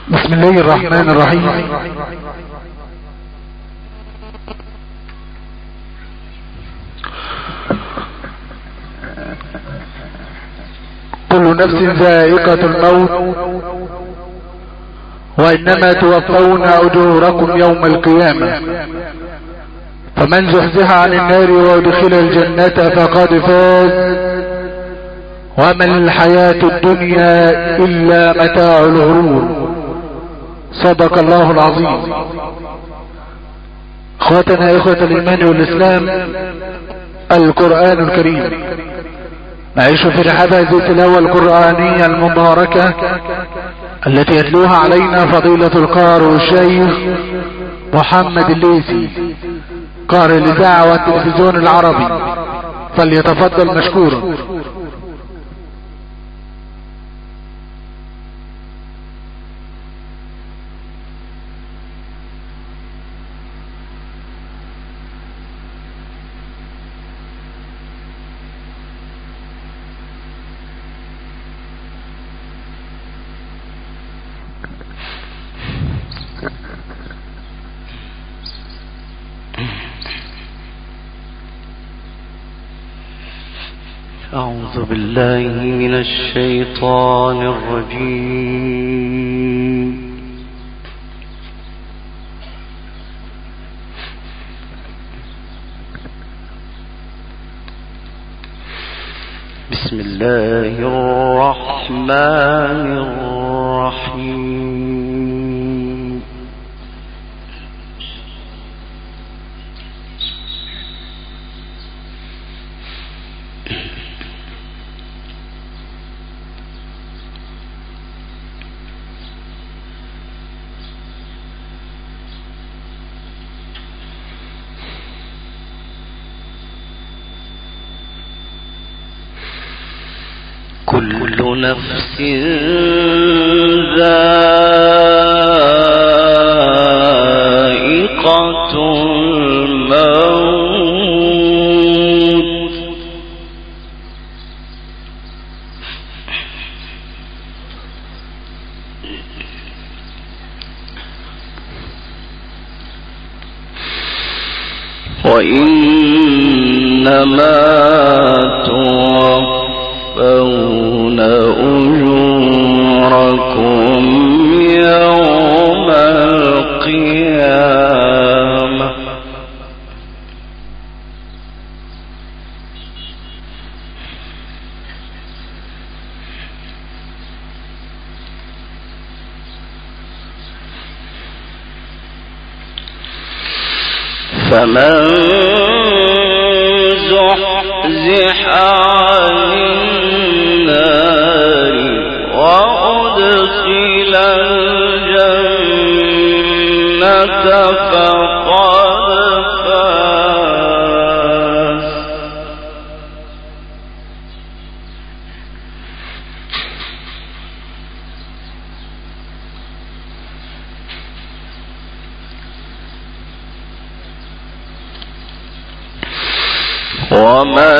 بسم الله الرحمن الرحيم. كل نفس ذائقة الموت وإنما توفون أجوركم يوم القيامة، فمن زحزح عن النار وادخل الجنة فقد فاز، وما الحياة الدنيا إلا متاع الغرور. صدق الله العظيم. اخوتنا اخوة الايمان والاسلام، القرآن الكريم نعيش في رحاب هذه التلاوة القرآنية المباركة التي يتلوها علينا فضيلة القارئ والشيخ محمد الليثي قارئ الإذاعة والتلفزيون العربي، فليتفضل مشكورا. أعوذ بالله من الشيطان الرجيم. بسم الله الرحمن الرحيم. كل نفس ذائقة الموت، وإنما توفون أجوركم يوم القيامة، فمن زحزح عن النار وأدخل الجنة فقد فاز، وما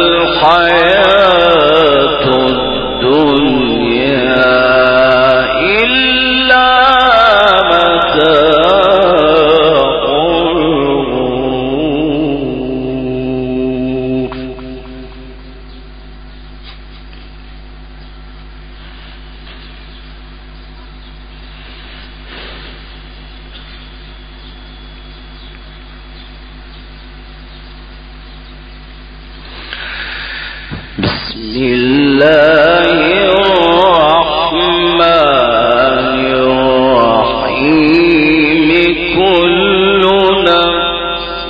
الحياة الدنيا إلا متاع الغرور. بسم الله الرحمن الرحيم. كل نفس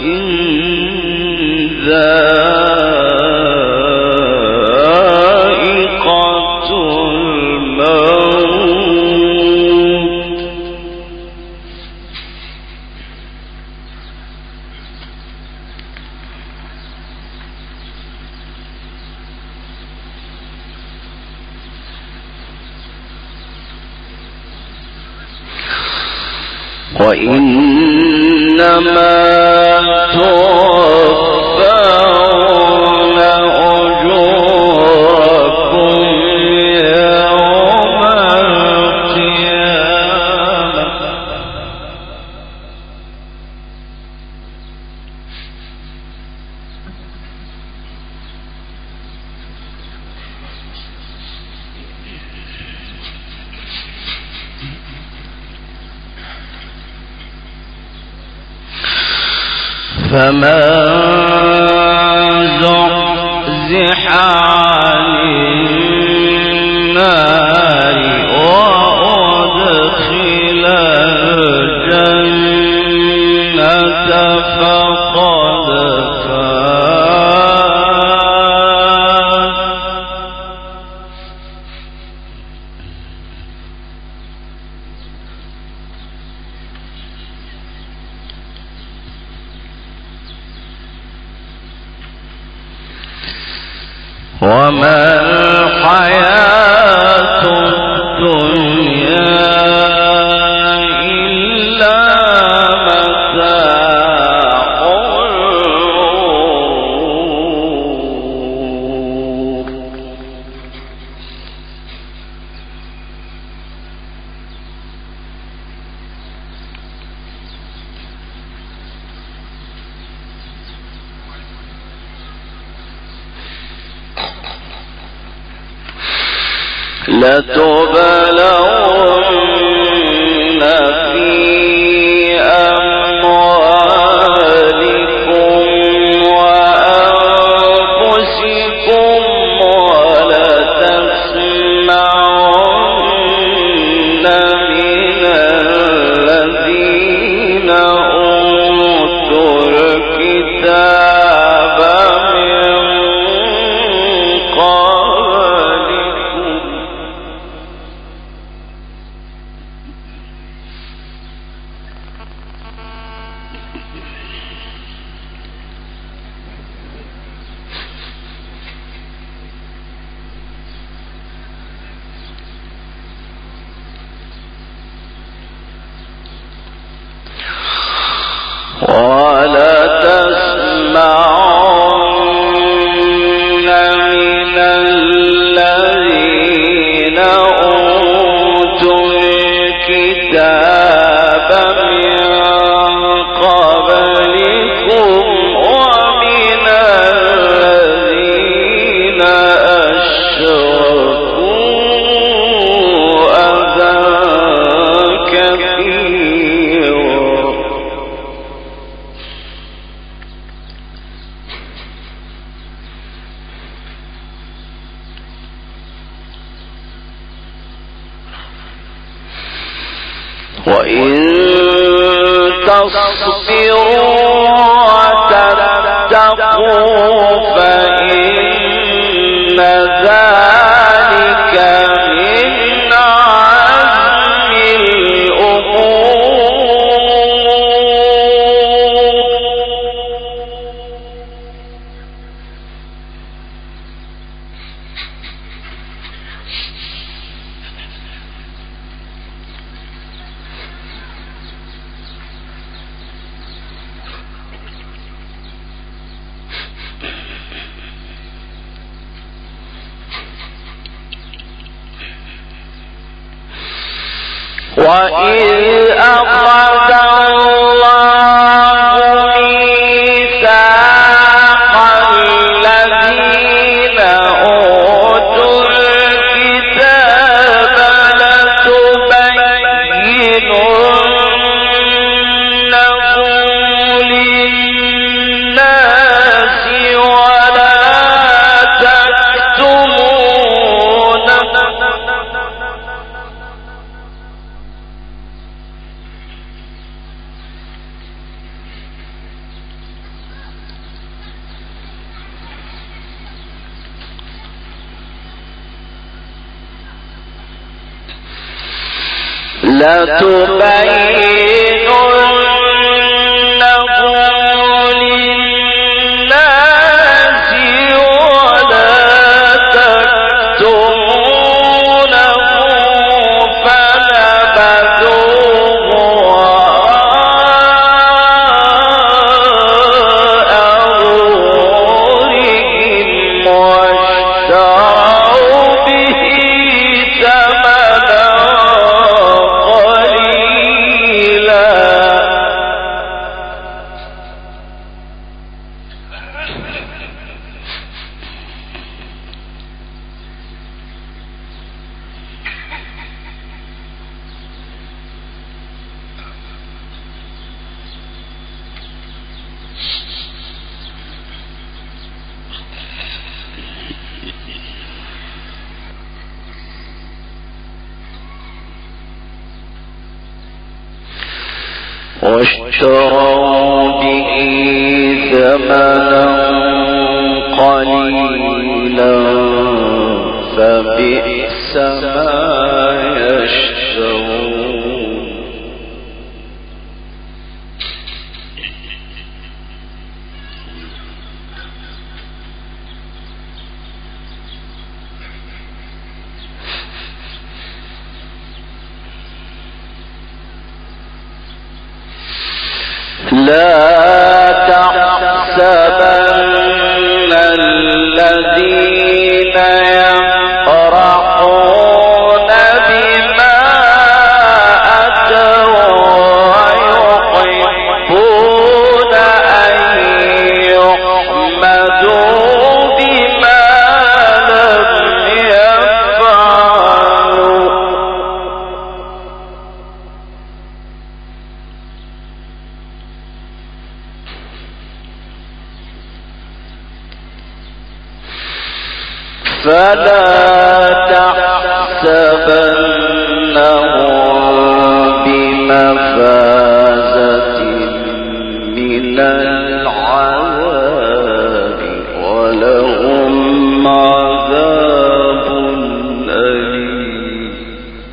ذائقة الموت، وإنما توفون أجوركم يوم القيامة، فمن زحزح عن النار وأدخل الجنة فقد فاز. وما الحياة الدنيا إلا متاع الغرور. لتبلغن في أموالكم وأنفسكم ولتسمعن من الذين أوتوا الكتاب من قبلكم ولتسمعن من الذين أوتوا الكتاب من قبلكم ومن الذين أشركوا أذى كثيرا. وإن تصبروا وتتقوا فإن ذلك من عزم الأمور. وإذ أخذ الله ميثاق الذين أوتوا الكتاب لتبيننه للناس ولا تكتمونه. لتبيننه للناس ولا تكتمونه فنبذوه وراء ظهورهم واشتروا به ثمنا قليلا. واشتروا به ثمنا قليلا فبئس ما يشترون. لا تحسبن الذين يفرحون بما أتوا ويحبون أن يحمدوا بما لم يفعلوا. فلا تحسبنهم بمفازة من العذاب ولهم عذاب أليم.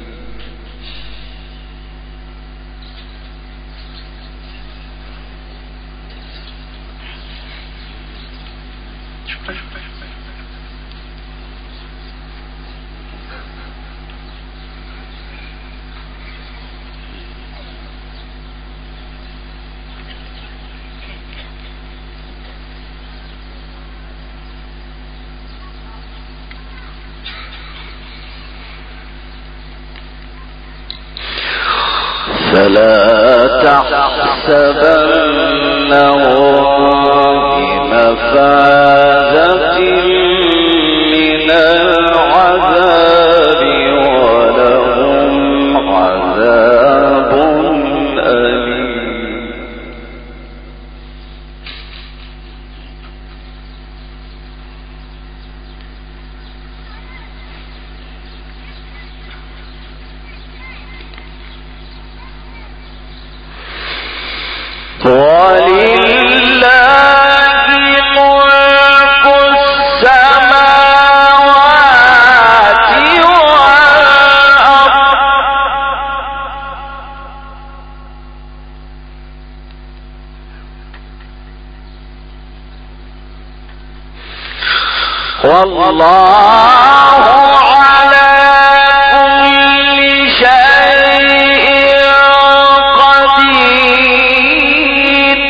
فلا تحسبنهم بمفازة من العذاب ولهم عذاب أليم. ولله ملك السماوات والأرض والله على كل شيء قدير.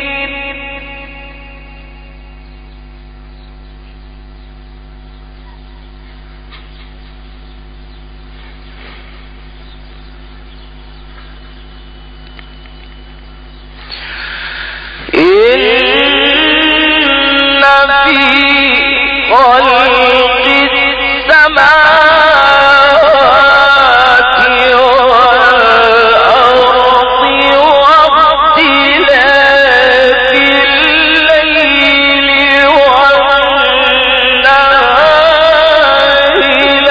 إن في خلق السماوات والأرض واختلاف الليل والنهار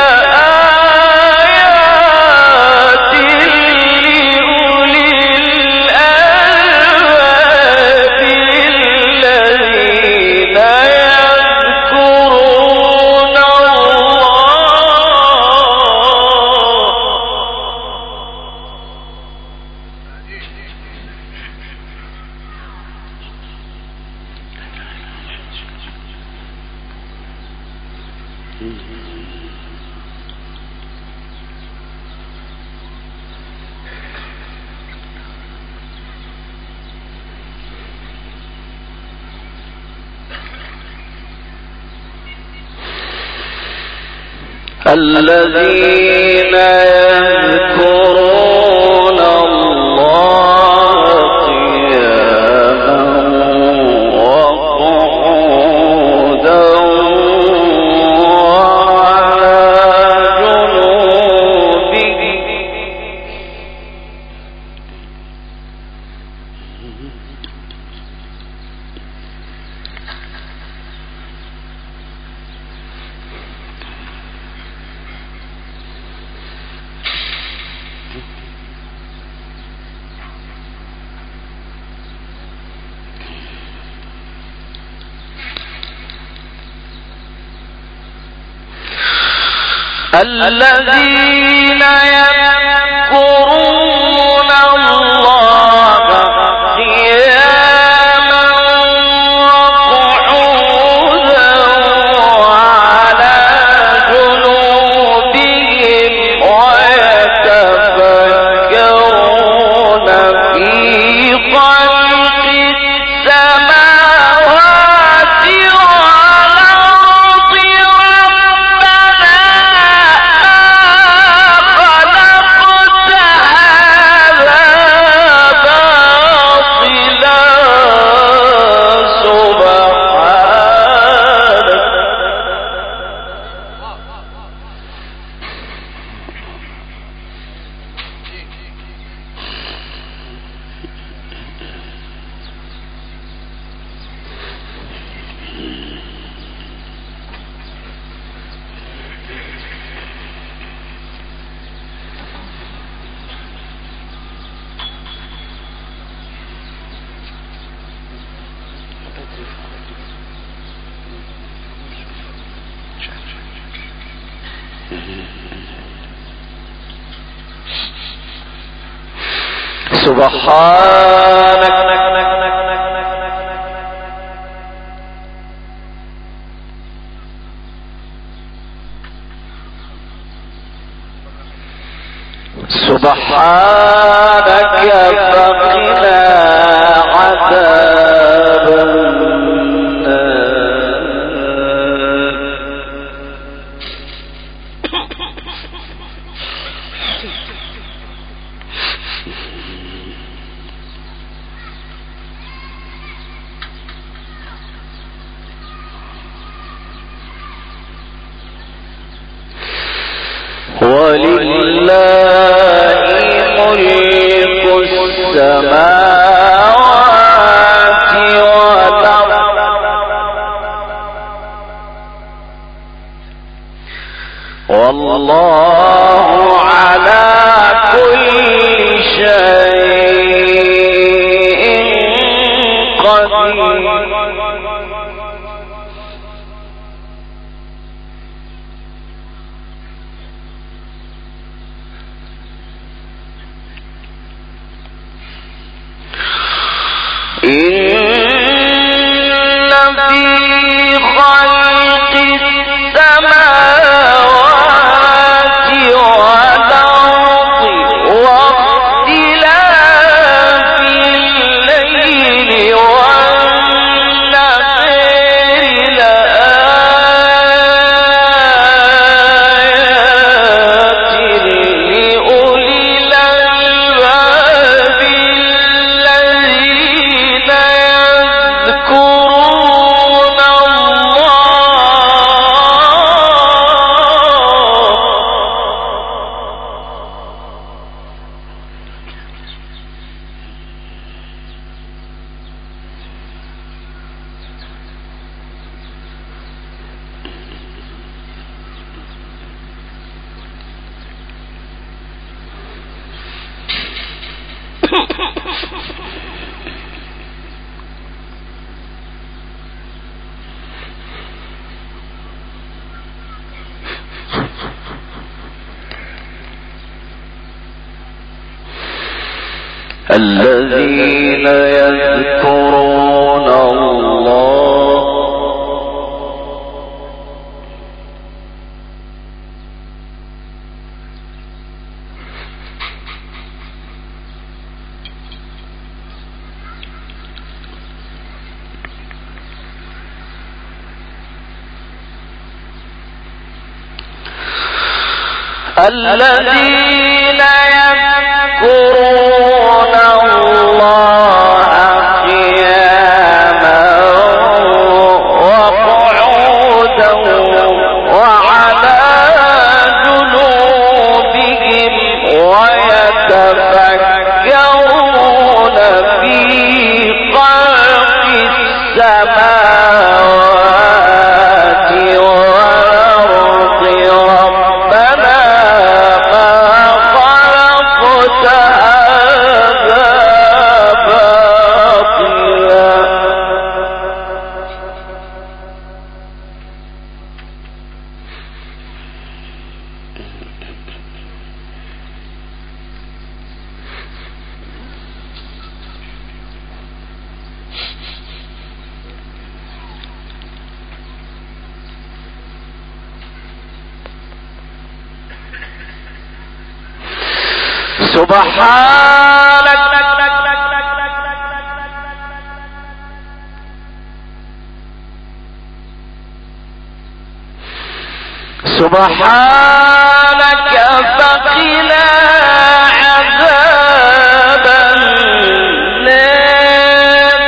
لآيات لأولي الألباب الذين يذكرون الذين يذكرون الله قياما وقعودا وعلى جنوبهم. الذين يذكرون الله قياما وقعودا وعلى جنوبهم ويتفكرون في خلق السماوات والأرض سبحانك فقنا عذاب ولله ملك السماوات والأرض والله على كل شيء قدير إن في خلق السماوات والأرض واختلاف الليل والنهار لآيات لأولي الألباب الذين يذكرون الله الذين يذكرون الله الذين يذكرون الله قياما وقعودا وعلى جنوبهم ويتفكرون في خلق السماوات والأرض ربنا ما خلقت هذا سبحانك سبحانك فقنا عذاب النار.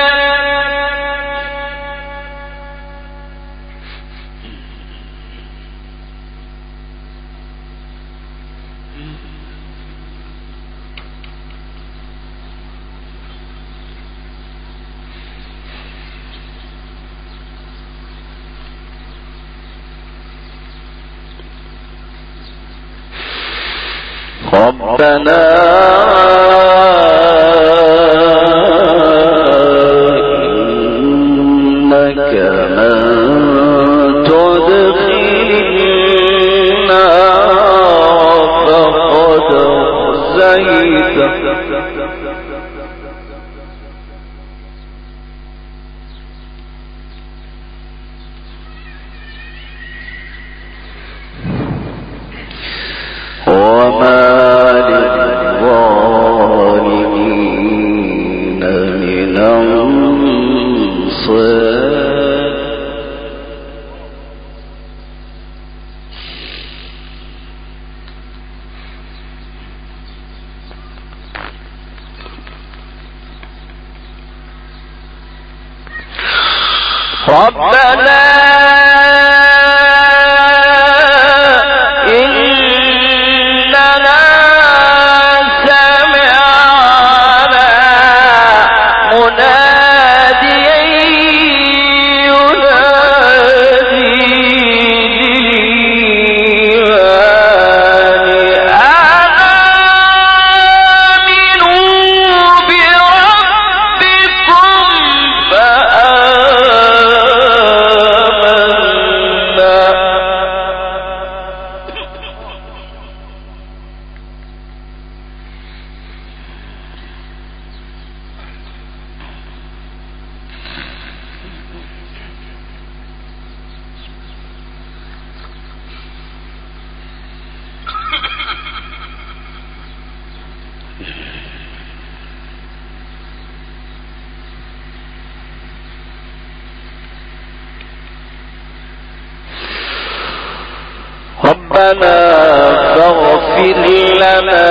ربنا إنك من تدخل النار فقد أخزيته وما للظالمين من أنصار. ربنا ربنا فاغفر لنا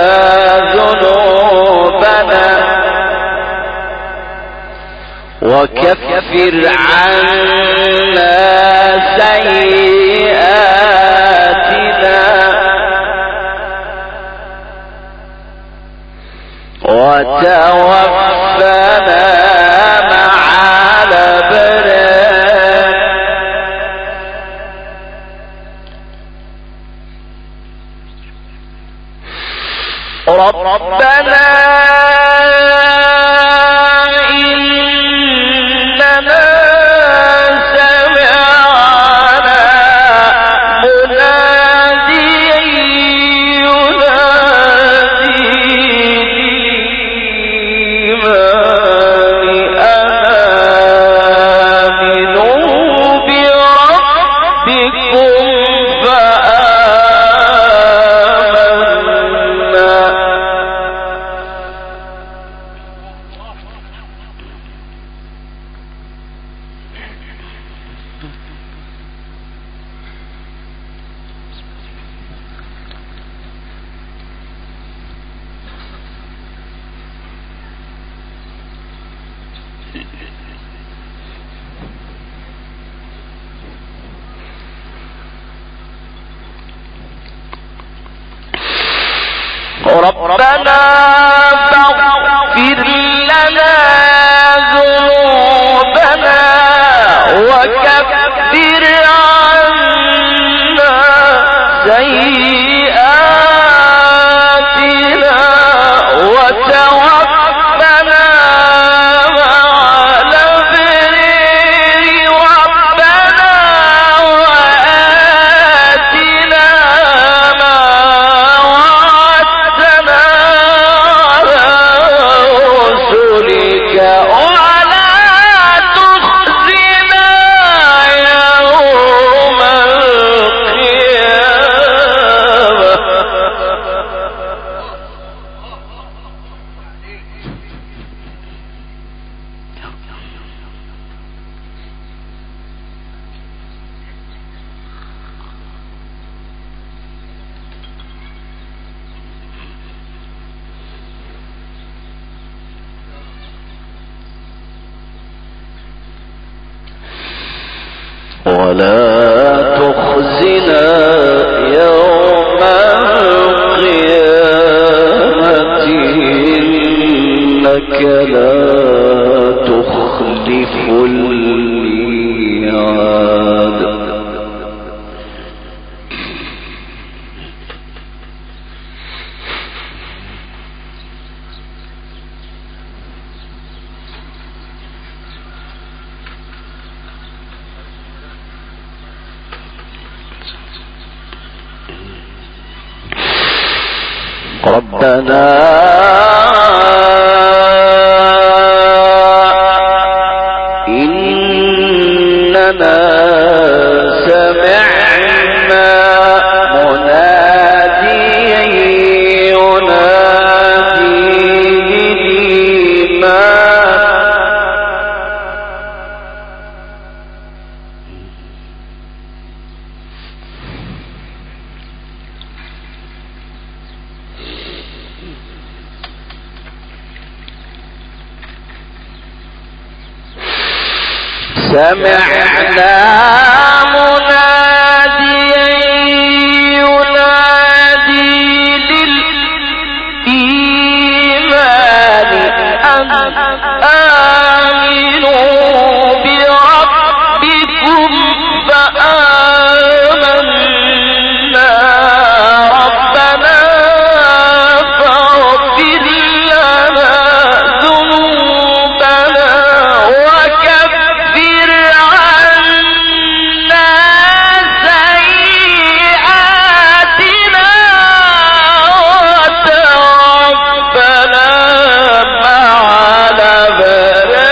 ذنوبنا وكفر عنا سيئاتنا وتوفنا مع الأبرار. ربنا إننا سمعنا مناديا ينادي للإيمان أن آمنوا بربكم ربنا فاغفر لنا ذنوبنا وكفر عنا سيئاتنا وتوفنا مع الأبرار. ربنا وآتنا ما وعدتنا على رسلك ولا تخزنا ولا تخزنا يوم القيامة إنك لا تخلف الميعاد. ربنا إننا سمعنا مناديا ينادي سمعنا مناديا ينادي للإيمان أن آمنوا بربكم فآمنا ربنا فاغفر لنا ذنوبنا وكفر عنا سيئاتنا وتوفنا مع الأبرار.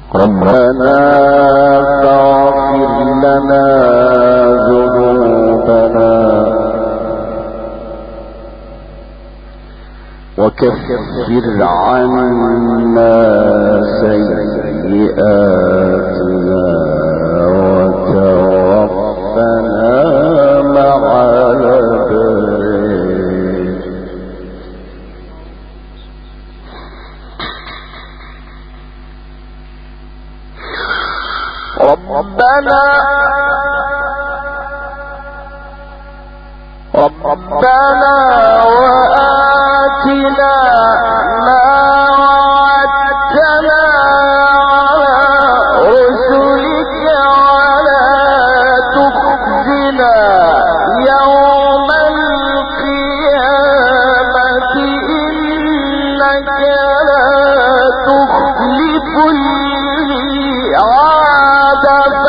ربنا فاغفر لنا ذنوبنا وكفر عنا سيئاتنا وتوفنا مع الأبرار. ربنا وآتنا ما وعدتنا على رسلك ولا تخزنا يوم القيامة إنك لا تخلف الميعاد.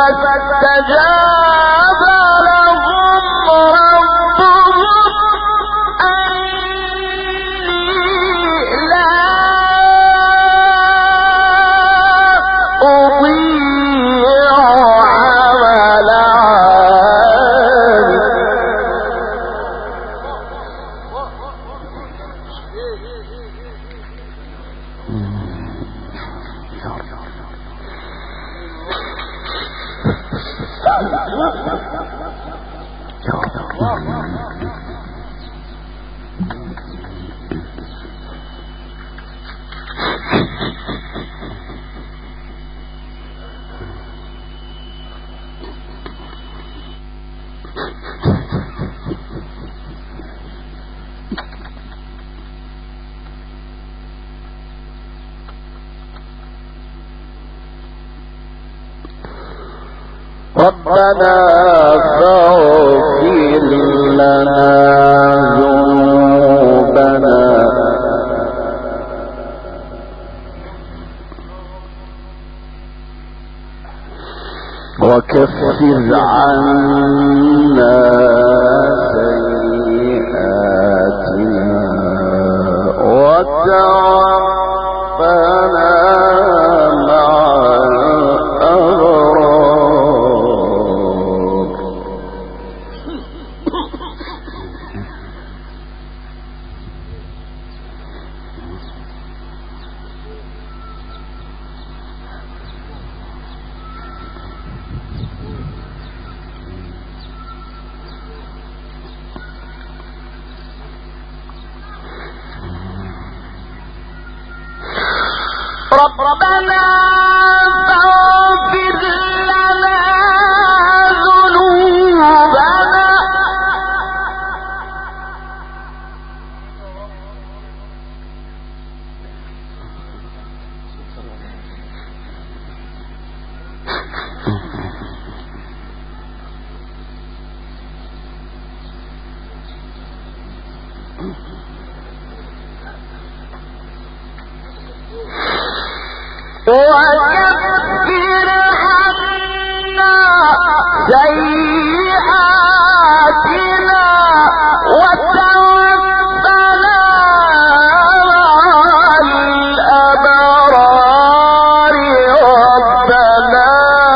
فاستجاب لهم ربهم أني لا أضيع عمل عامل. ربنا فاغفر لنا ذنوبنا وكفر عنا سيئاتنا وتوفنا مع الأبرار. ربنا فاغفر لنا ذنوبنا وكفر عنا سيئاتنا وتوفنا مع الأبرار. ربنا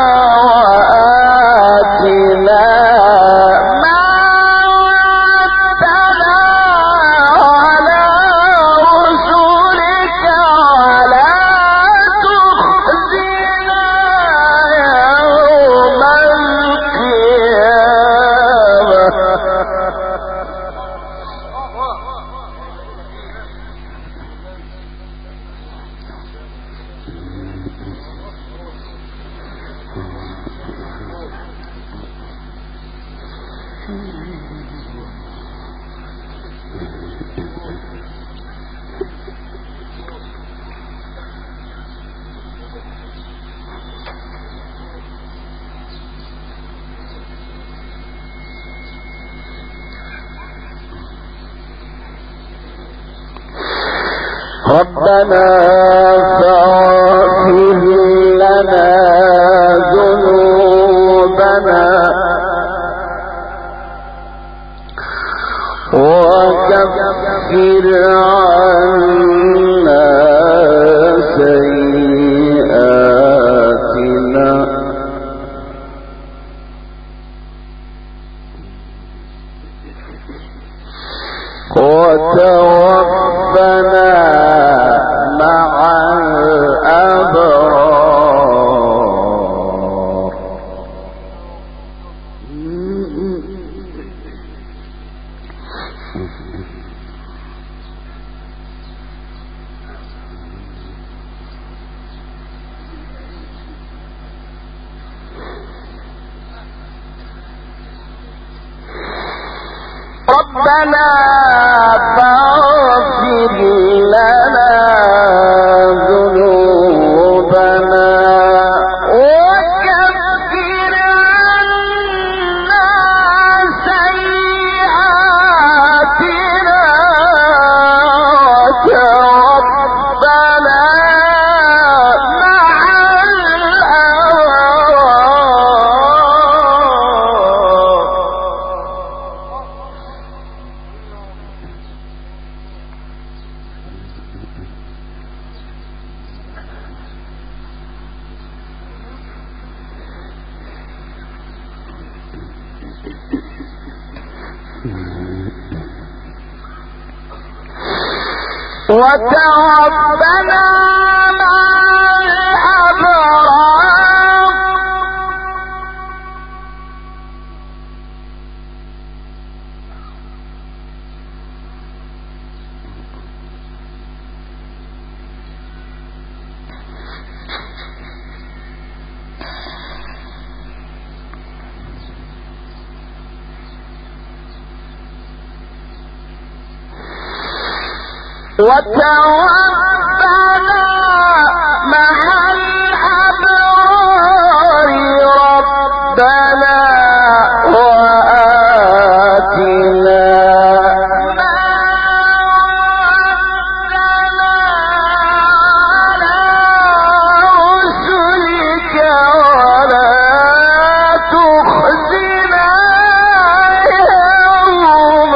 وآتنا ما وعدتنا على رسلك ولا تخزنا يوم ربنا فاغفر لنا ذنوبنا وكفر عنا سيئاتنا وتوفنا مع الأبرار. ربنا فاغفر لنا ذنوبنا وكفر عنا سيئاتنا وتوفنا مع وتوفنا مع الأبرار. وتوفنا مع الأبرار. ربنا وآتنا ما وعدتنا على رسلك ولا تخزنا يوم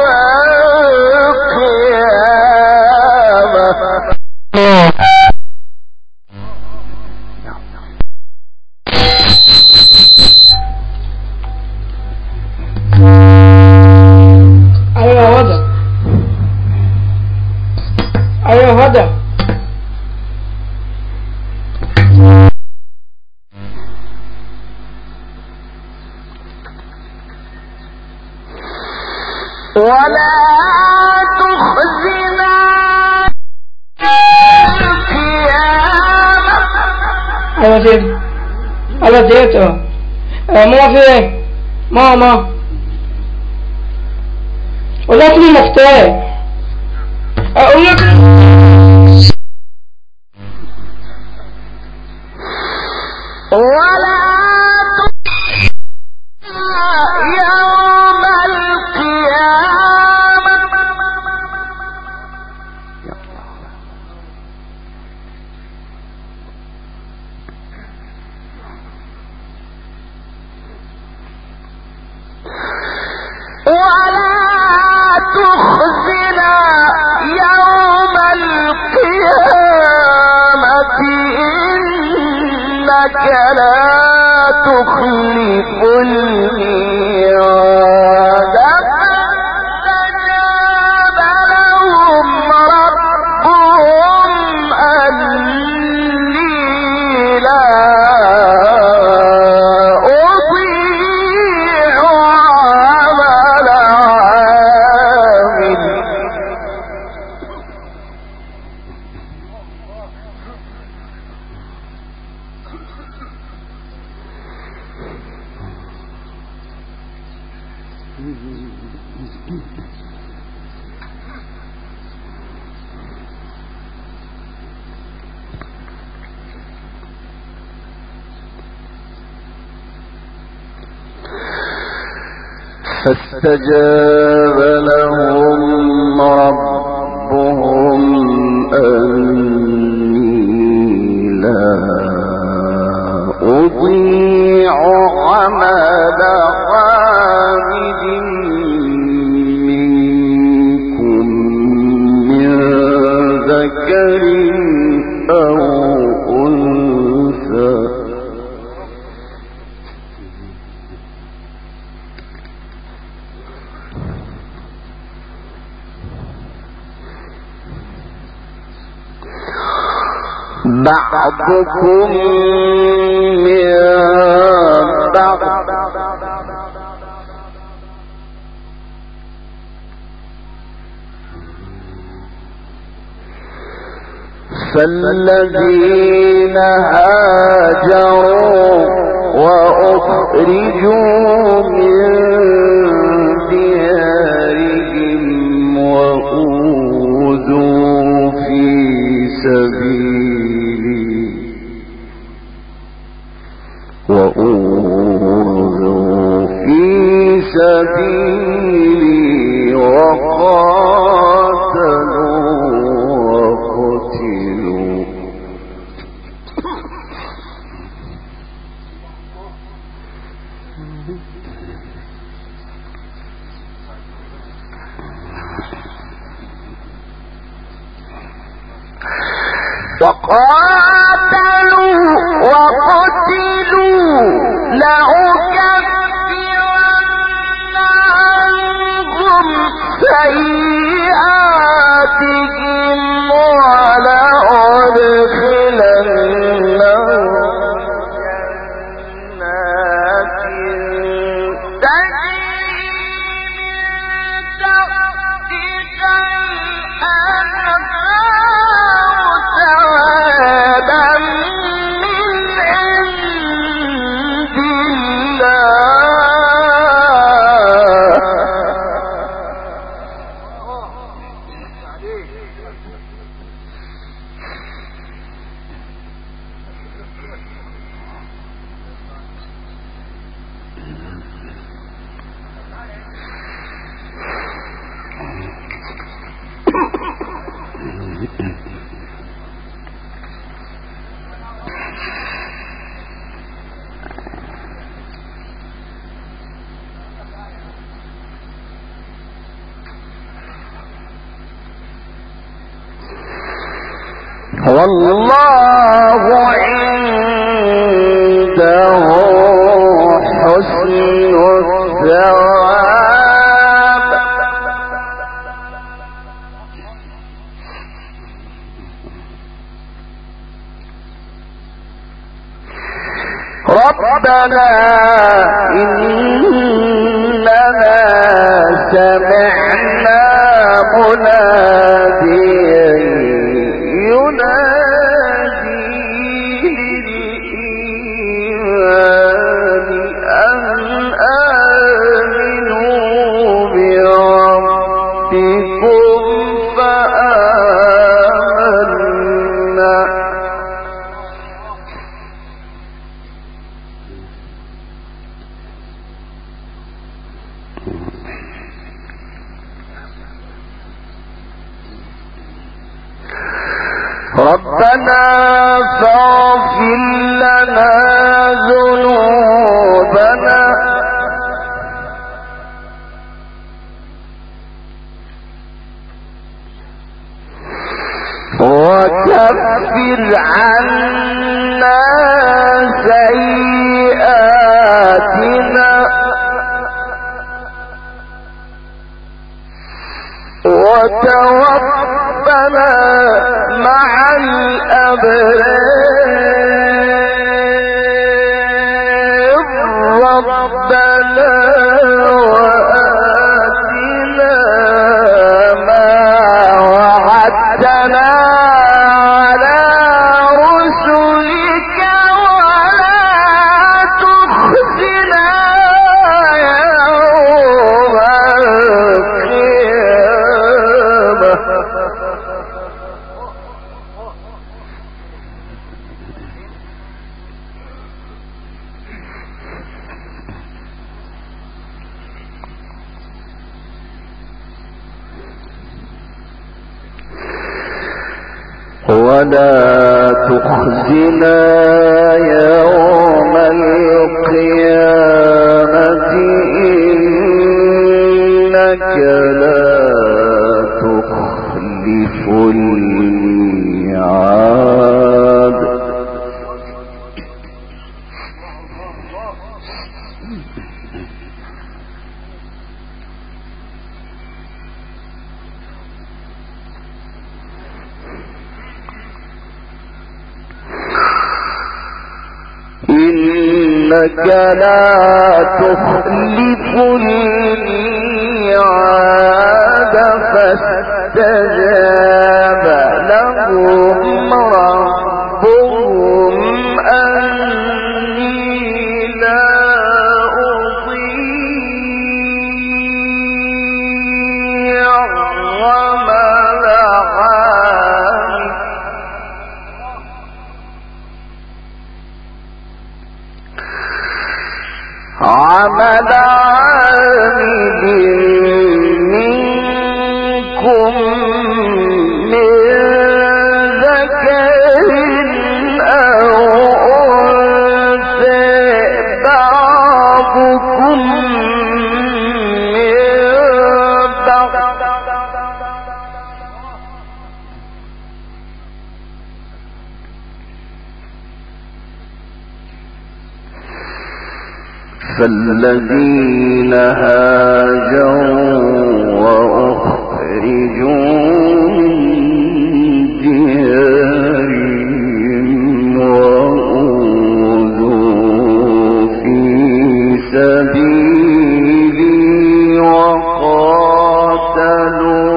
ولا تخزنا القيامة. أيوة سيدي، أيوة سيدي، موافق ماما ولا تلي مفتاح أقول لك ولا يوم القيامة. ولا تخزنا يوم القيامة إنك لا تخلف الميعاد. فاستجاب لهم ربهم أني لا أضيع عمل عامل. فاستجاب لهم ربهم أني لا أضيع عمل عامل منكم من ذكر أو أنثى بعضكم من بعض فالذين هاجروا وأخرجوا من ديارهم وأوذوا في سبيلي وقاتلوا وقتلوا لأكفرن عنهم سيئاتهم ولأدخلنهم جنات تجري من تحتها الأنهار ثوابا من عند والله عنده حسن الثواب ربنا إننا سمعنا مناديا ينادي للإيمان أن آمنوا بربكم فآمنا ربنا فاغفر لنا ذنوبنا وكفر عنا سيئاتنا وتوفنا مع الأبرار ربنا وآتنا ما وعدتنا على رسلك ولا تخزنا يوم القيامة ولا تخزنا يوم القيامة إنك لا تخلف الميعاد إنك لا تخلف الميعاد فاستجاب لهم ربهم أني لا أضيع عمل عامل منكم من ذكر أو أنثى بعضكم من بعض فالذين هاجروا وأخرجوا من ديارهم وأوذوا في سبيلي وقاتلوا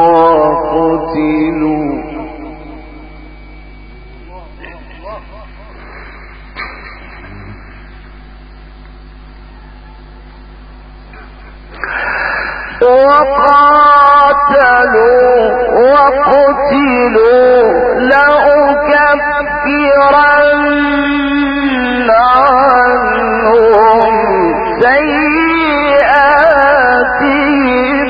وقتلوا لأكفرن عنهم سيئاتهم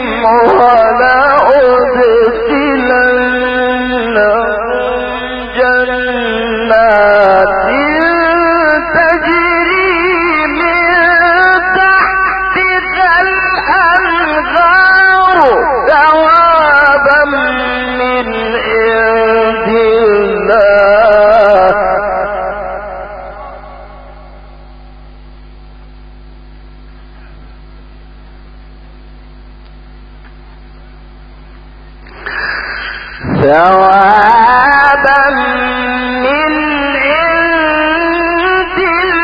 ولأدخلنهم جنات تجري من تحتها الأنهار ثوابا من عند الله ثوابا من عند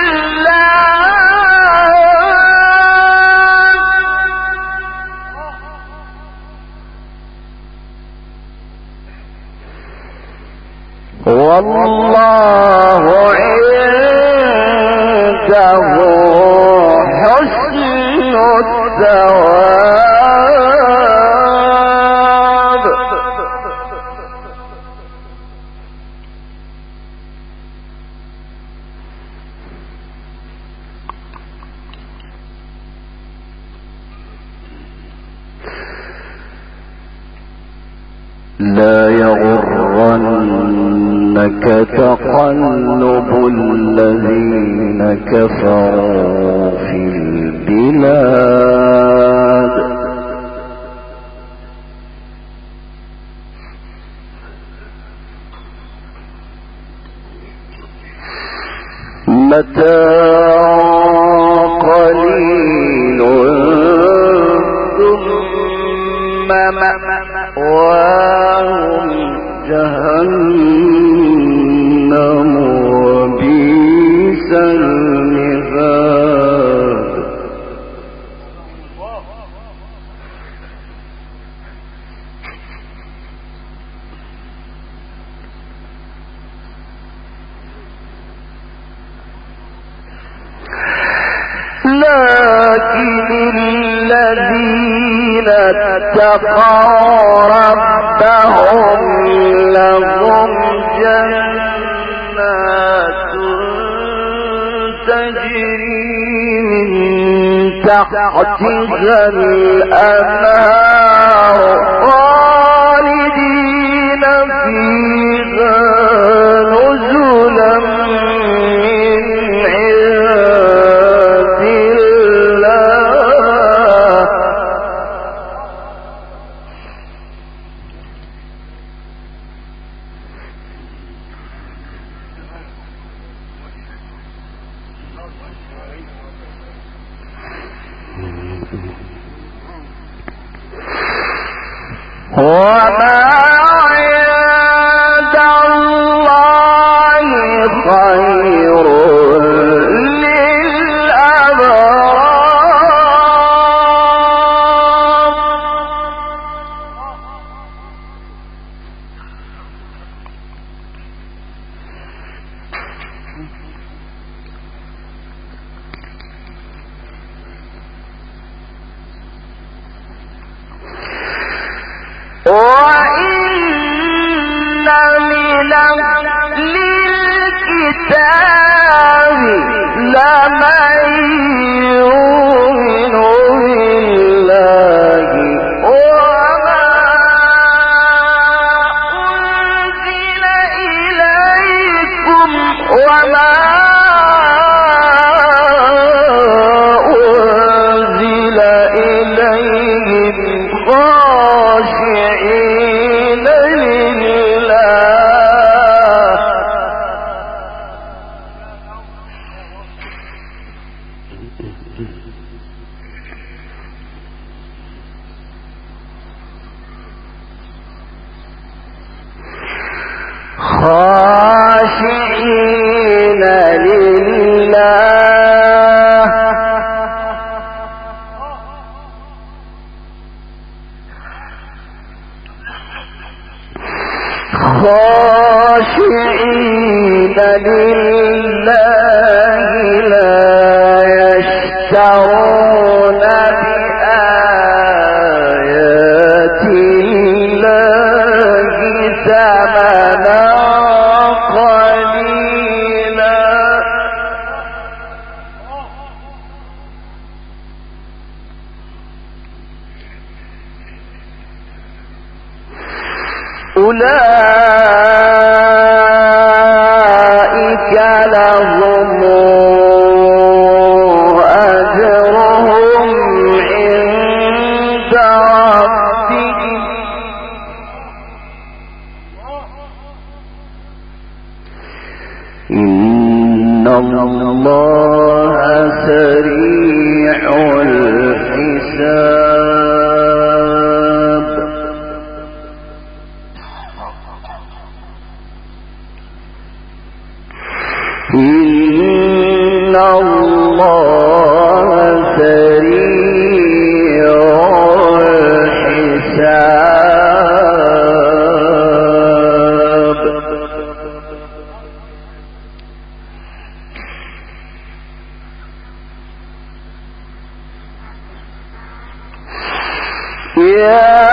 الله والله عنده حسن الثواب لا يغرنك تقلب الذين كفروا في البلاد متاع قليل ثم مأواهم جهنم وبئس المهاد لكن الذين اتقوا ربهم لهم جنات تجري من تحتها الأنهار خالدين فيها نزلا من عند الله وما عند الله خير للناس خاشعين لله لا يشترون بآيات الله ثمنا قليلا أولئك لهم أجرهم عند ربهم إن الله سريع الحساب إن الله سريع الحساب يا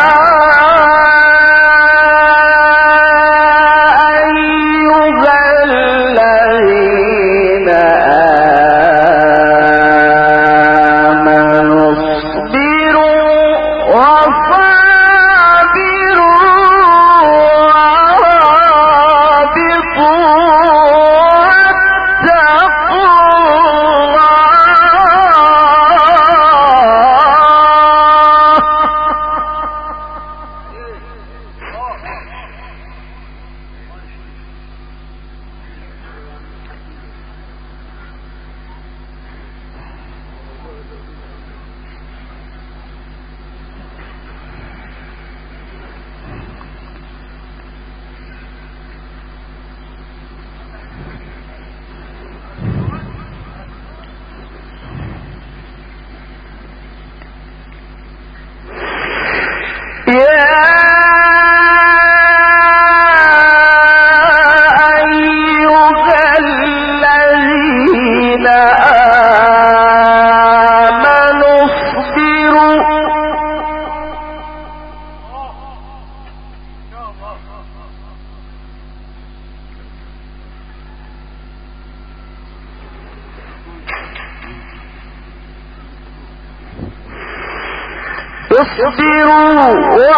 اصبروا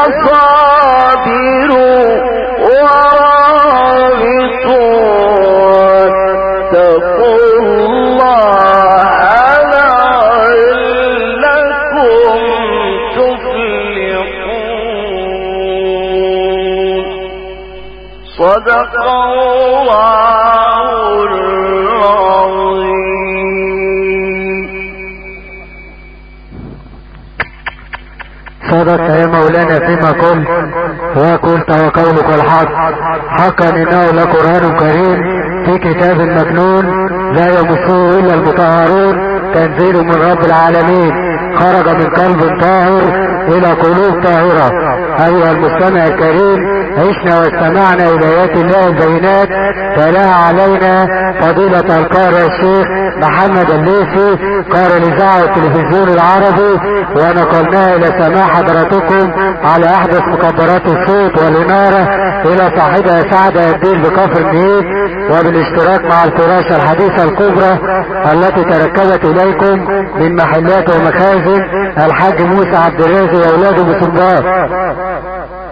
وصابروا ورابطوا واتقوا الله لعلكم تفلحون صدق الله العظيم. صدق يا مولانا فيما قلت وقلت وقولك الحق حقا انه لقرآن كريم في كتاب مكنون لا يمسه الا المطهرون تنزيل من رب العالمين خرج من قلب طاهر الى قلوب طاهرة أيها المستمع الكريم، عشنا واستمعنا إلى آيات الله البينات تلاها علينا فضيلة القارئ الشيخ محمد الليثي قارئ الإذاعة والتلفزيون العربي، ونقلناها إلى سماع حضراتكم على أحدث مكبرات الصوت والإنارة إلى صاحبها سعد الدين بكفر النهيد، وبالاشتراك مع الفراشة الحديثة الكبرى التي تركبت إليكم من محلات ومخازن الحاج موسى عبد الرازق وأولاده بسنباط.